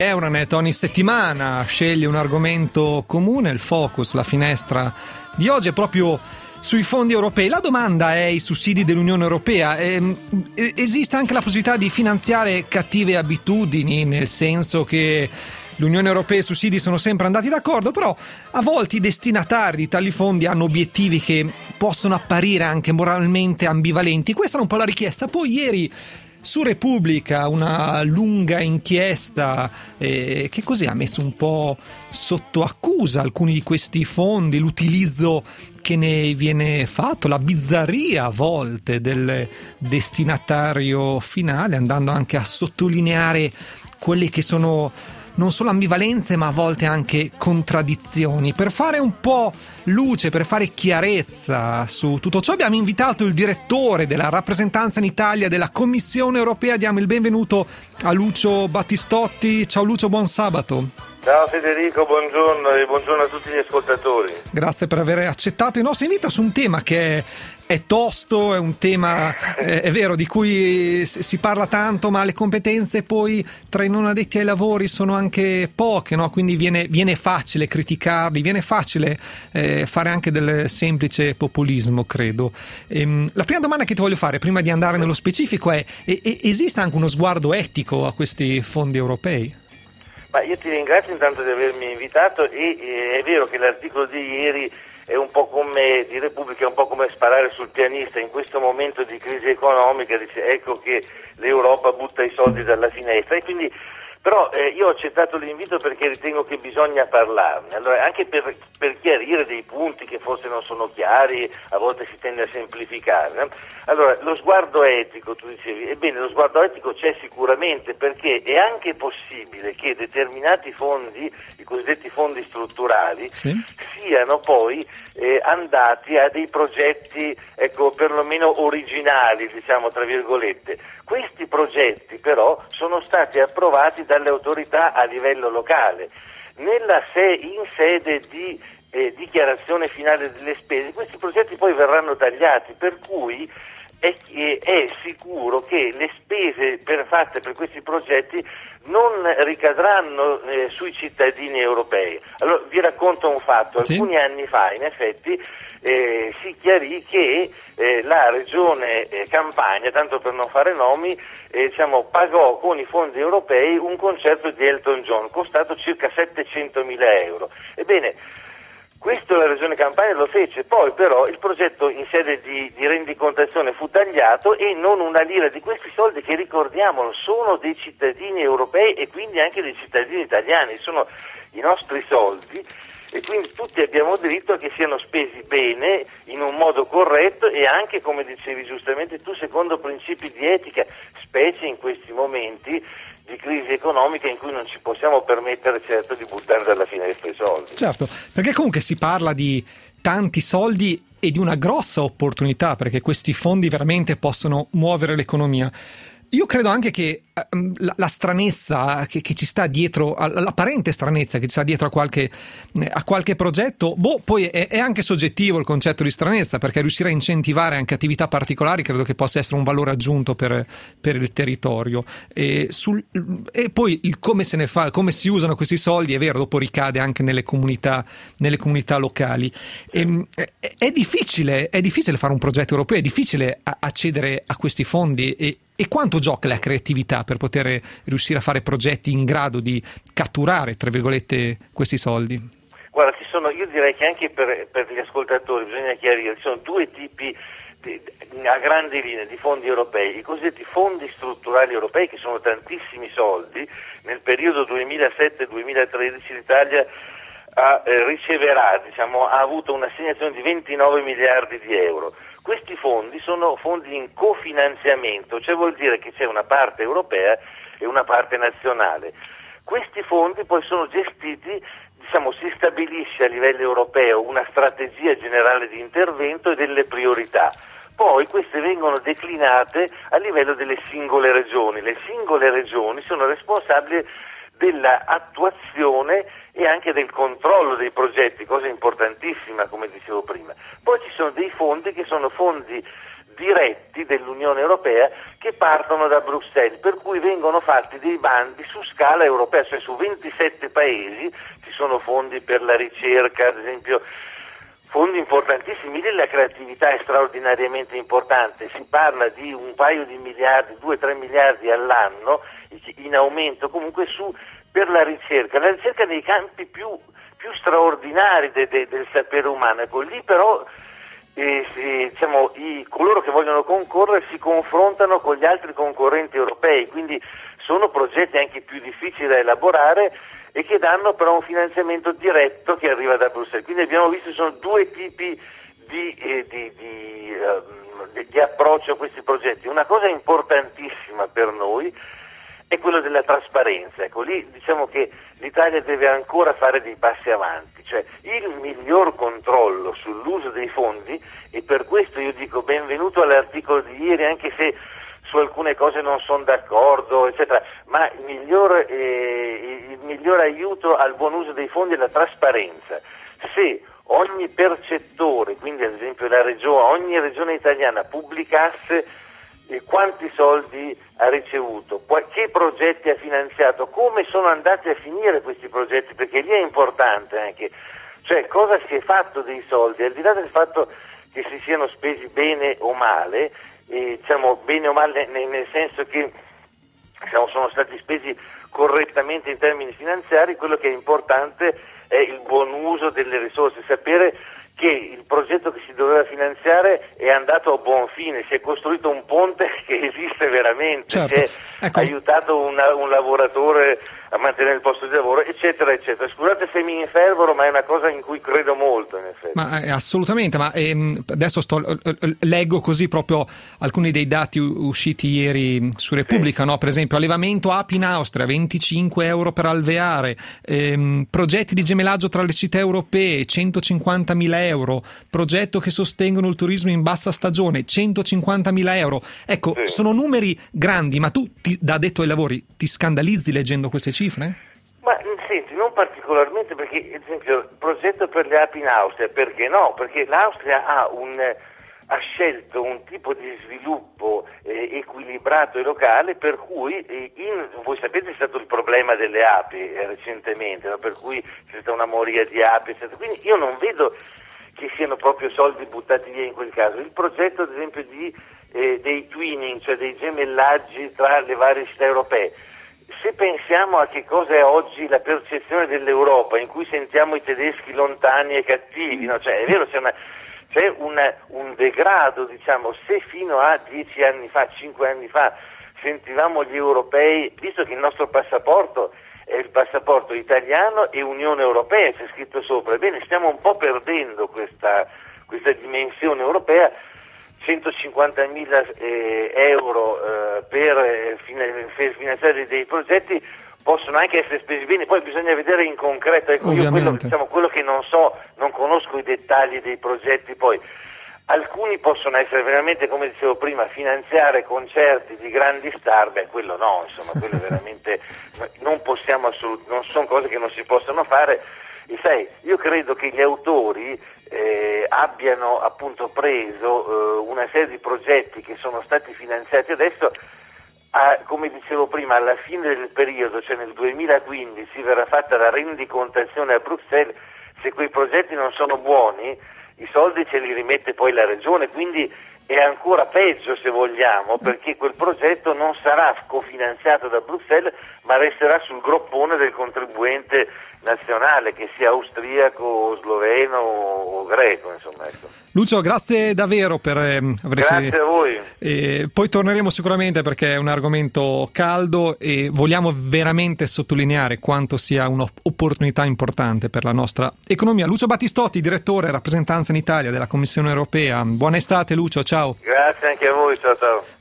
Euronet ogni settimana sceglie un argomento comune, il focus, la finestra di oggi è proprio sui fondi europei. La domanda è i sussidi dell'Unione Europea. Esiste anche la possibilità di finanziare cattive abitudini, nel senso che l'Unione Europea e i sussidi sono sempre andati d'accordo, però a volte i destinatari di tali fondi hanno obiettivi che possono apparire anche moralmente ambivalenti. Questa è un po' la richiesta. Poi ieri su Repubblica una lunga inchiesta che così ha messo un po' sotto accusa alcuni di questi fondi, l'utilizzo che ne viene fatto, la bizzarria a volte del destinatario finale, andando anche a sottolineare quelle che sono non solo ambivalenze ma a volte anche contraddizioni. Per fare un po' luce, per fare chiarezza su tutto ciò, abbiamo invitato il direttore della rappresentanza in Italia della Commissione Europea. Diamo il benvenuto a Lucio Battistotti. Ciao Lucio, buon sabato. Ciao Federico, buongiorno e buongiorno a tutti gli ascoltatori. Grazie per aver accettato il nostro invito su un tema che è tosto, è un tema, è vero, di cui si parla tanto, ma le competenze poi tra i non addetti ai lavori sono anche poche, no? Quindi viene facile criticarli, viene facile fare anche del semplice populismo, credo. La prima domanda che ti voglio fare, prima di andare nello specifico, è esiste anche uno sguardo etico a questi fondi europei? Ma io ti ringrazio intanto di avermi invitato e è vero che l'articolo di ieri è un po' come di Repubblica, è un po' come sparare sul pianista in questo momento di crisi economica, dice ecco che l'Europa butta i soldi dalla finestra e quindi però io ho accettato l'invito perché ritengo che bisogna parlarne, allora anche per chiarire dei punti che forse non sono chiari, a volte si tende a semplificare, no? Allora lo sguardo etico, tu dicevi, ebbene lo sguardo etico c'è sicuramente perché è anche possibile che determinati fondi, i cosiddetti fondi strutturali, sì, siano poi andati a dei progetti, ecco, perlomeno originali, diciamo tra virgolette. Questi progetti però sono stati approvati dalle autorità a livello locale. In sede di dichiarazione finale delle spese, questi progetti poi verranno tagliati, per cui è sicuro che le spese fatte per questi progetti non ricadranno sui cittadini europei. Allora vi racconto un fatto, sì. Alcuni anni fa in effetti si chiarì che la regione Campania, tanto per non fare nomi, pagò con i fondi europei un concerto di Elton John, costato circa 700.000 euro. Ebbene, questo la regione Campania lo fece, poi però il progetto in sede di rendicontazione fu tagliato e non una lira di questi soldi che, ricordiamolo, sono dei cittadini europei e quindi anche dei cittadini italiani, sono i nostri soldi e quindi tutti abbiamo diritto a che siano spesi bene, in un modo corretto e anche, come dicevi giustamente tu, secondo principi di etica, specie in questi momenti di crisi economica in cui non ci possiamo permettere certo di buttare dalla finestra i soldi. Certo, perché comunque si parla di tanti soldi e di una grossa opportunità, perché questi fondi veramente possono muovere l'economia. Io credo anche che la stranezza che ci sta dietro, l'apparente stranezza che ci sta dietro a qualche progetto, poi è anche soggettivo il concetto di stranezza, perché riuscire a incentivare anche attività particolari credo che possa essere un valore aggiunto per il territorio. E poi il come se ne fa, come si usano questi soldi, è vero, dopo ricade anche nelle comunità locali. È difficile fare un progetto europeo, è difficile accedere a questi fondi e quanto gioca la creatività per poter riuscire a fare progetti in grado di catturare, tra virgolette, questi soldi? Guarda, io direi che anche per gli ascoltatori bisogna chiarire, ci sono due tipi a grandi linee di fondi europei, i cosiddetti fondi strutturali europei, che sono tantissimi soldi. Nel periodo 2007-2013 l'Italia ha avuto un'assegnazione di 29 miliardi di euro. Questi fondi sono fondi in cofinanziamento, cioè vuol dire che c'è una parte europea e una parte nazionale. Questi fondi poi sono gestiti, si stabilisce a livello europeo una strategia generale di intervento e delle priorità. Poi queste vengono declinate a livello delle singole regioni. Le singole regioni sono responsabili della attuazione e anche del controllo dei progetti, cosa importantissima come dicevo prima. Poi ci sono dei fondi che sono fondi diretti dell'Unione Europea che partono da Bruxelles, per cui vengono fatti dei bandi su scala europea, cioè su 27 paesi ci sono fondi per la ricerca, ad esempio fondi importantissimi, lì la creatività è straordinariamente importante, si parla di un paio di miliardi, 2-3 miliardi all'anno, in aumento comunque per la ricerca nei campi più straordinari del sapere umano. Ecco, lì però coloro che vogliono concorrere si confrontano con gli altri concorrenti europei, quindi sono progetti anche più difficili da elaborare e che danno però un finanziamento diretto che arriva da Bruxelles. Quindi abbiamo visto che sono due tipi di approccio a questi progetti. Una cosa importantissima per noi è quello della trasparenza. Ecco, lì diciamo che l'Italia deve ancora fare dei passi avanti, cioè il miglior controllo sull'uso dei fondi, e per questo io dico benvenuto all'articolo di ieri, anche se su alcune cose non sono d'accordo, eccetera, ma il miglior aiuto al buon uso dei fondi è la trasparenza. Se ogni percettore, quindi ad esempio ogni regione italiana pubblicasse quanti soldi ha ricevuto, che progetti ha finanziato, come sono andati a finire questi progetti, perché lì è importante anche, cioè cosa si è fatto dei soldi, al di là del fatto che si siano spesi bene o male, bene o male nel senso che sono stati spesi correttamente in termini finanziari, quello che è importante è il buon uso delle risorse, sapere che il progetto che si doveva finanziare è andato a buon fine, si è costruito un ponte che esiste veramente, certo. Che ha aiutato un lavoratore a mantenere il posto di lavoro, eccetera, eccetera. Scusate se mi infervoro, ma è una cosa in cui credo molto, in effetti. Ma assolutamente, ma adesso leggo così proprio alcuni dei dati usciti ieri su Repubblica, sì. No? Per esempio, allevamento api in Austria, 25 euro per alveare, progetti di gemellaggio tra le città europee, 150.000 euro, progetto che sostengono il turismo in bassa stagione, 150.000 euro. Ecco, sì. Sono numeri grandi, ma tu, da addetto ai lavori, ti scandalizzi leggendo queste cifre? Ma senti, non particolarmente, perché ad esempio il progetto per le api in Austria, perché no? Perché l'Austria ha scelto un tipo di sviluppo equilibrato e locale, per cui voi sapete c'è stato il problema delle api recentemente, no? Per cui c'è stata una moria di api, eccetera. Quindi io non vedo che siano proprio soldi buttati via in quel caso. Il progetto ad esempio dei twinning, cioè dei gemellaggi tra le varie città europee, se pensiamo a che cosa è oggi la percezione dell'Europa, in cui sentiamo i tedeschi lontani e cattivi, no? Cioè è vero, c'è un degrado, diciamo. Se fino a 10 anni fa, 5 anni fa sentivamo gli europei, visto che il nostro passaporto è il passaporto italiano e Unione Europea, c'è scritto sopra, ebbene stiamo un po' perdendo questa dimensione europea. 150.000 euro per finanziare dei progetti possono anche essere spesi bene, poi bisogna vedere in concreto. Ecco, io quello che non so, non conosco i dettagli dei progetti, poi alcuni possono essere veramente, come dicevo prima, finanziare concerti di grandi star, quello no, insomma, quello veramente non possiamo non sono cose che non si possono fare. E sai, io credo che gli autori abbiano appunto preso una serie di progetti che sono stati finanziati adesso, come dicevo prima, alla fine del periodo, cioè nel 2015, verrà fatta la rendicontazione a Bruxelles. Se quei progetti non sono buoni, i soldi ce li rimette poi la regione, quindi è ancora peggio, se vogliamo, perché quel progetto non sarà cofinanziato da Bruxelles, ma resterà sul groppone del contribuente nazionale, che sia austriaco, sloveno o greco, insomma. Ecco. Lucio, grazie davvero per Grazie a voi. Poi torneremo sicuramente, perché è un argomento caldo e vogliamo veramente sottolineare quanto sia un'opportunità importante per la nostra economia. Lucio Battistotti, direttore rappresentanza in Italia della Commissione Europea. Buona estate, Lucio, ciao. Grazie anche a voi, ciao ciao.